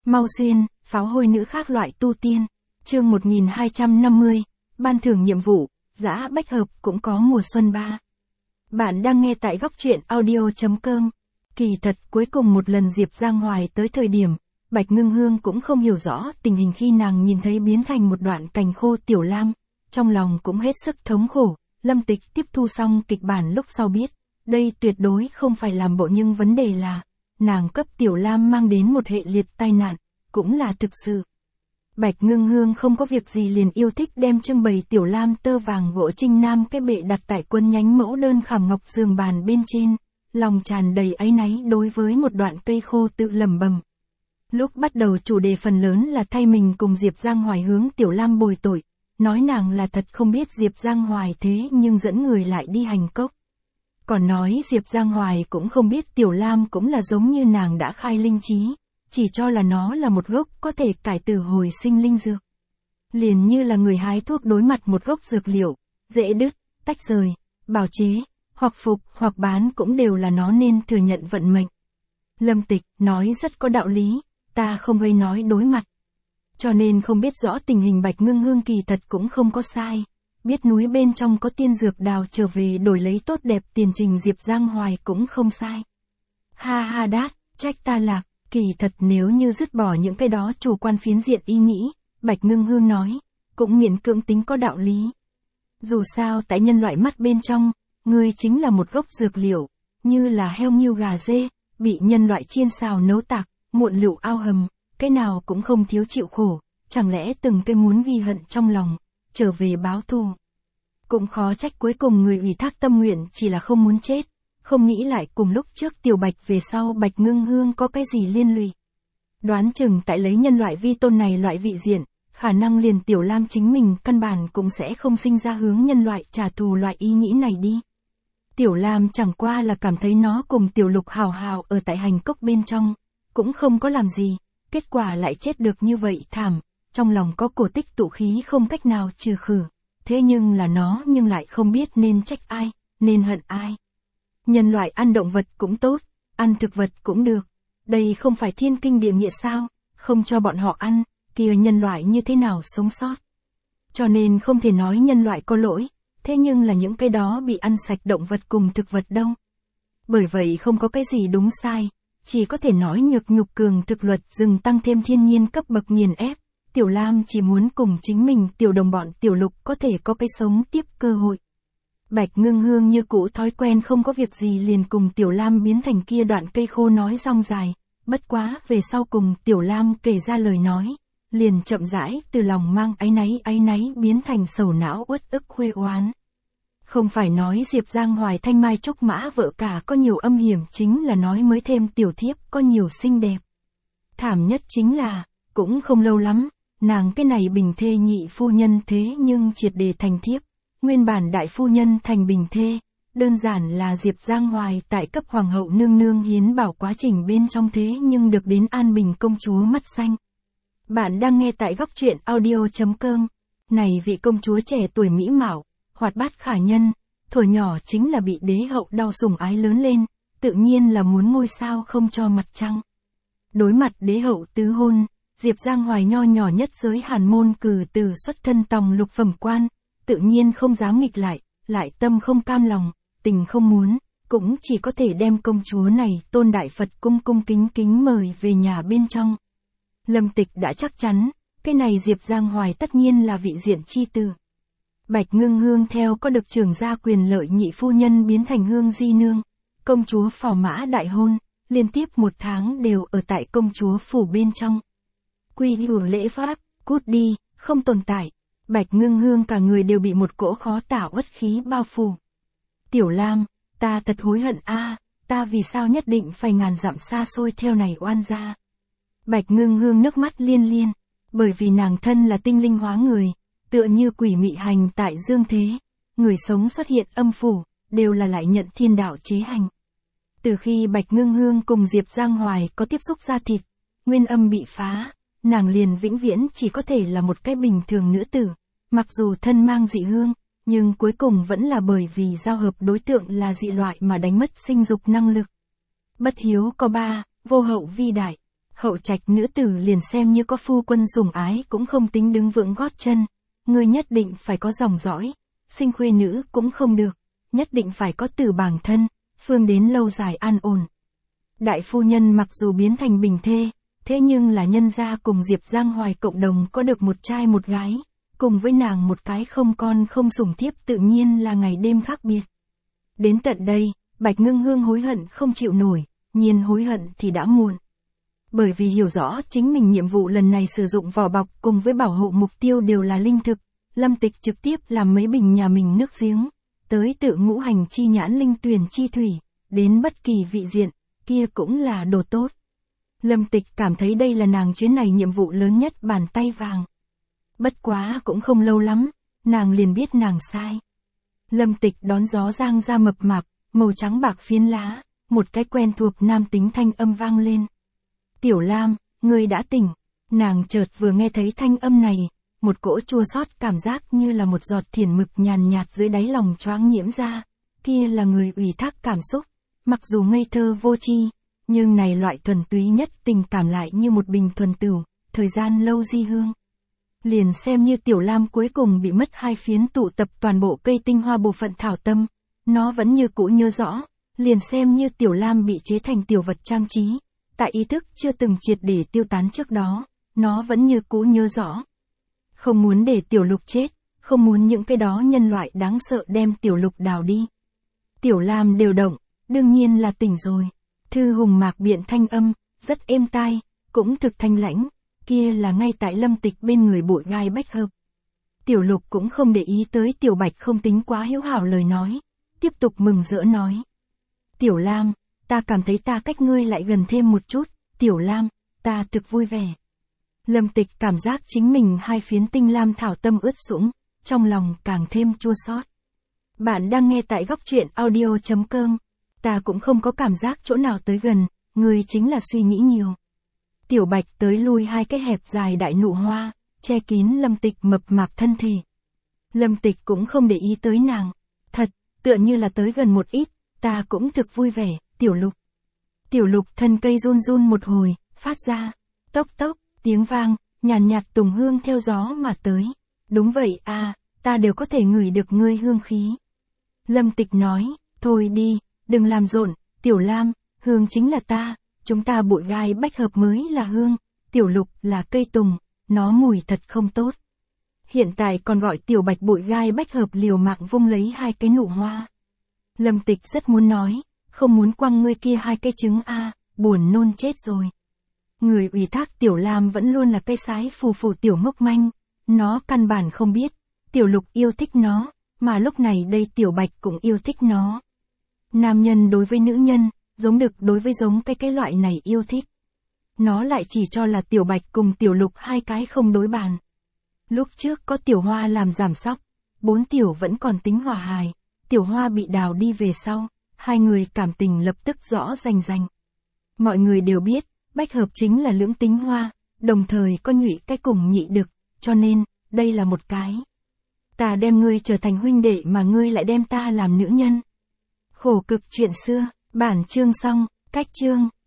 Mau Xuyên, pháo hôi nữ khác loại tu tiên. Chương 1250, ban thưởng nhiệm vụ, Dã Bách Hợp cũng có mùa xuân 3. Bạn đang nghe tại góc truyện audio.com. Kỳ thật cuối cùng một lần Diệp Giang Hoài tới thời điểm, Bạch Ngưng Hương cũng không hiểu rõ tình hình khi nàng nhìn thấy biến thành một đoạn cành khô Tiểu Lam, trong lòng cũng hết sức thống khổ. Lâm Tịch tiếp thu xong kịch bản lúc sau biết, đây tuyệt đối không phải làm bộ nhưng vấn đề là, nàng cấp Tiểu Lam mang đến một hệ liệt tai nạn, cũng là thực sự. Bạch Ngưng Hương không có việc gì liền yêu thích đem trưng bày Tiểu Lam tơ vàng gỗ Trinh Nam cái bệ đặt tại quân nhánh mẫu đơn khảm ngọc giường bàn bên trên, lòng tràn đầy áy náy đối với một đoạn cây khô tự lẩm bẩm. Lúc bắt đầu chủ đề phần lớn là thay mình cùng Diệp Giang Hoài hướng Tiểu Lam bồi tội, nói nàng là thật không biết Diệp Giang Hoài thế nhưng dẫn người lại đi hành cốc. Còn nói Diệp Giang Hoài cũng không biết Tiểu Lam cũng là giống như nàng đã khai linh trí, chỉ cho là nó là một gốc có thể cải tử hồi sinh linh dược. Liền như là người hái thuốc đối mặt một gốc dược liệu, dễ đứt, tách rời, bào chế, hoặc phục hoặc bán cũng đều là nó nên thừa nhận vận mệnh. Lâm Tịch nói rất có đạo lý, ta không gây nói đối mặt. Cho nên không biết rõ tình hình Bạch Ngưng Hương kỳ thật cũng không có sai. Biết núi bên trong có tiên dược đào trở về đổi lấy tốt đẹp tiền trình Diệp Giang Hoài cũng không sai. Ha ha đát, trách ta lạc, kỳ thật nếu như dứt bỏ những cái đó chủ quan phiến diện ý nghĩ, Bạch Ngưng Hương nói, cũng miễn cưỡng tính có đạo lý. Dù sao tại nhân loại mắt bên trong, ngươi chính là một gốc dược liệu, như là heo nghiêu gà dê, bị nhân loại chiên xào nấu tạc, muộn lựu ao hầm, cái nào cũng không thiếu chịu khổ, chẳng lẽ từng cái muốn ghi hận trong lòng, trở về báo thù. Cũng khó trách cuối cùng người ủy thác tâm nguyện chỉ là không muốn chết, không nghĩ lại cùng lúc trước Tiểu Bạch về sau Bạch Ngưng Hương có cái gì liên lụy. Đoán chừng tại lấy nhân loại vi tôn này loại vị diện, khả năng liền Tiểu Lam chính mình căn bản cũng sẽ không sinh ra hướng nhân loại trả thù loại ý nghĩ này đi. Tiểu Lam chẳng qua là cảm thấy nó cùng Tiểu Lục hào hào ở tại hành cốc bên trong, cũng không có làm gì, kết quả lại chết được như vậy thảm, trong lòng có cổ tích tụ khí không cách nào trừ khử. Thế nhưng là nó nhưng lại không biết nên trách ai, nên hận ai. Nhân loại ăn động vật cũng tốt, ăn thực vật cũng được. Đây không phải thiên kinh địa nghĩa sao, không cho bọn họ ăn, kia nhân loại như thế nào sống sót. Cho nên không thể nói nhân loại có lỗi, thế nhưng là những cái đó bị ăn sạch động vật cùng thực vật đâu. Bởi vậy không có cái gì đúng sai, chỉ có thể nói nhược nhục cường thực luật dừng tăng thêm thiên nhiên cấp bậc nghiền ép. Tiểu Lam chỉ muốn cùng chính mình tiểu đồng bọn Tiểu Lục có thể có cái sống tiếp cơ hội. Bạch Ngưng Hương như cũ thói quen không có việc gì liền cùng Tiểu Lam biến thành kia đoạn cây khô nói rong dài, bất quá về sau cùng Tiểu Lam kể ra lời nói, liền chậm rãi từ lòng mang áy náy biến thành sầu não uất ức khuê oán. Không phải nói Diệp Giang Hoài thanh mai trúc mã vợ cả có nhiều âm hiểm, chính là nói mới thêm tiểu thiếp có nhiều xinh đẹp. Thảm nhất chính là, cũng không lâu lắm, nàng cái này bình thê nhị phu nhân thế nhưng triệt đề thành thiếp, nguyên bản đại phu nhân thành bình thê, đơn giản là Diệp Giang Hoài tại cấp hoàng hậu nương nương hiến bảo quá trình bên trong thế nhưng được đến An Bình công chúa mắt xanh. Bạn đang nghe tại góc truyện audio.com, này vị công chúa trẻ tuổi mỹ mạo, hoạt bát khả nhân, thuở nhỏ chính là bị đế hậu đau sủng ái lớn lên, tự nhiên là muốn ngôi sao không cho mặt trăng. Đối mặt đế hậu tứ hôn, Diệp Giang Hoài nho nhỏ nhất giới Hàn môn cử từ xuất thân tòng lục phẩm quan, tự nhiên không dám nghịch lại tâm không cam lòng, tình không muốn, cũng chỉ có thể đem công chúa này tôn đại Phật cung kính mời về nhà bên trong. Lâm Tịch đã chắc chắn, cái này Diệp Giang Hoài tất nhiên là vị diện chi tử. Bạch Ngưng Hương theo có được trưởng gia quyền lợi nhị phu nhân biến thành Hương Di Nương, công chúa phò mã đại hôn, liên tiếp 1 tháng đều ở tại công chúa phủ bên trong. Quy hưởng lễ pháp, cút đi, không tồn tại. Bạch Ngưng Hương cả người đều bị một cỗ khó tả uất khí bao phủ. Tiểu Lam, ta thật hối hận a, ta vì sao nhất định phải ngàn dặm xa xôi theo này oan gia. Bạch Ngưng Hương nước mắt liên, bởi vì nàng thân là tinh linh hóa người, tựa như quỷ mị hành tại dương thế, người sống xuất hiện âm phủ, đều là lại nhận thiên đạo chế hành. Từ khi Bạch Ngưng Hương cùng Diệp Giang Hoài có tiếp xúc da thịt, nguyên âm bị phá, nàng liền vĩnh viễn chỉ có thể là một cái bình thường nữ tử, mặc dù thân mang dị hương, nhưng cuối cùng vẫn là bởi vì giao hợp đối tượng là dị loại mà đánh mất sinh dục năng lực. Bất hiếu có 3, vô hậu vi đại. Hậu trạch nữ tử liền xem như có phu quân sủng ái cũng không tính đứng vững gót chân, ngươi nhất định phải có dòng dõi, sinh khuê nữ cũng không được, nhất định phải có tử bàng thân, phương đến lâu dài an ổn. Đại phu nhân mặc dù biến thành bình thê, thế nhưng là nhân gia cùng Diệp Giang Hoài cộng đồng có được một trai một gái, cùng với nàng một cái không con không sủng thiếp tự nhiên là ngày đêm khác biệt. Đến tận đây, Bạch Ngưng Hương hối hận không chịu nổi, nhiên hối hận thì đã muộn. Bởi vì hiểu rõ chính mình nhiệm vụ lần này sử dụng vỏ bọc cùng với bảo hộ mục tiêu đều là linh thực, Lâm Tịch trực tiếp làm mấy bình nhà mình nước giếng, tới tự ngũ hành chi nhãn linh tuyển chi thủy, đến bất kỳ vị diện, kia cũng là đồ tốt. Lâm Tịch cảm thấy đây là nàng chuyến này nhiệm vụ lớn nhất bàn tay vàng. Bất quá cũng không lâu lắm, nàng liền biết nàng sai. Lâm Tịch đón gió giang ra mập mạp, màu trắng bạc phiến lá, một cái quen thuộc nam tính thanh âm vang lên. Tiểu Lam, ngươi đã tỉnh. Nàng chợt vừa nghe thấy thanh âm này, một cỗ chua xót cảm giác như là một giọt thiển mực nhàn nhạt dưới đáy lòng choáng nhiễm ra, kia là người ủy thác cảm xúc, mặc dù ngây thơ vô tri, nhưng này loại thuần túy nhất tình cảm lại như một bình thuần tửu, thời gian lâu di hương. Liền xem như Tiểu Lam cuối cùng bị mất hai phiến tụ tập toàn bộ cây tinh hoa bộ phận thảo tâm, nó vẫn như cũ nhớ rõ, liền xem như Tiểu Lam bị chế thành tiểu vật trang trí, tại ý thức chưa từng triệt để tiêu tán trước đó, nó vẫn như cũ nhớ rõ. Không muốn để Tiểu Lục chết, không muốn những cái đó nhân loại đáng sợ đem Tiểu Lục đào đi. Tiểu Lam đều động, đương nhiên là tỉnh rồi. Thư Hùng Mạc biện thanh âm, rất êm tai, cũng thực thanh lãnh, kia là ngay tại Lâm Tịch bên người bụi gai bách hợp. Tiểu Lục cũng không để ý tới Tiểu Bạch không tính quá hữu hảo lời nói, tiếp tục mừng rỡ nói. Tiểu Lam, ta cảm thấy ta cách ngươi lại gần thêm một chút, Tiểu Lam, ta thực vui vẻ. Lâm Tịch cảm giác chính mình hai phiến tinh lam thảo tâm ướt sũng, trong lòng càng thêm chua xót. Bạn đang nghe tại góc truyện audio.com. Ta cũng không có cảm giác chỗ nào tới gần, ngươi chính là suy nghĩ nhiều. Tiểu Bạch tới lui hai cái hẹp dài đại nụ hoa, che kín Lâm Tịch mập mạp thân thể. Lâm Tịch cũng không để ý tới nàng. Thật, tựa như là tới gần một ít, ta cũng thực vui vẻ, Tiểu Lục. Tiểu Lục thân cây run run một hồi, phát ra, tốc tốc, tiếng vang, nhàn nhạt tùng hương theo gió mà tới. Đúng vậy à, ta đều có thể ngửi được ngươi hương khí. Lâm Tịch nói, thôi đi, đừng làm rộn, Tiểu Lam, hương chính là ta, chúng ta bụi gai bách hợp mới là hương, Tiểu Lục là cây tùng, nó mùi thật không tốt. Hiện tại còn gọi Tiểu Bạch bụi gai bách hợp liều mạng vung lấy hai cái nụ hoa. Lâm Tịch rất muốn nói, không muốn quăng ngươi kia hai cái trứng a, buồn nôn chết rồi. Người ủy thác Tiểu Lam vẫn luôn là cây sái phù phù tiểu ngốc manh, nó căn bản không biết, Tiểu Lục yêu thích nó, mà lúc này đây Tiểu Bạch cũng yêu thích nó. Nam nhân đối với nữ nhân, giống đực đối với giống cái loại này yêu thích. Nó lại chỉ cho là Tiểu Bạch cùng Tiểu Lục hai cái không đối bàn. Lúc trước có Tiểu Hoa làm giảm sóc, 4 Tiểu vẫn còn tính hòa hài, Tiểu Hoa bị đào đi về sau, hai người cảm tình lập tức rõ rành rành. Mọi người đều biết, bách hợp chính là lưỡng tính hoa, đồng thời có nhụy cái cùng nhị đực, cho nên, đây là một cái. Ta đem ngươi trở thành huynh đệ mà ngươi lại đem ta làm nữ nhân. Khổ cực chuyện xưa, bản chương xong, cách chương.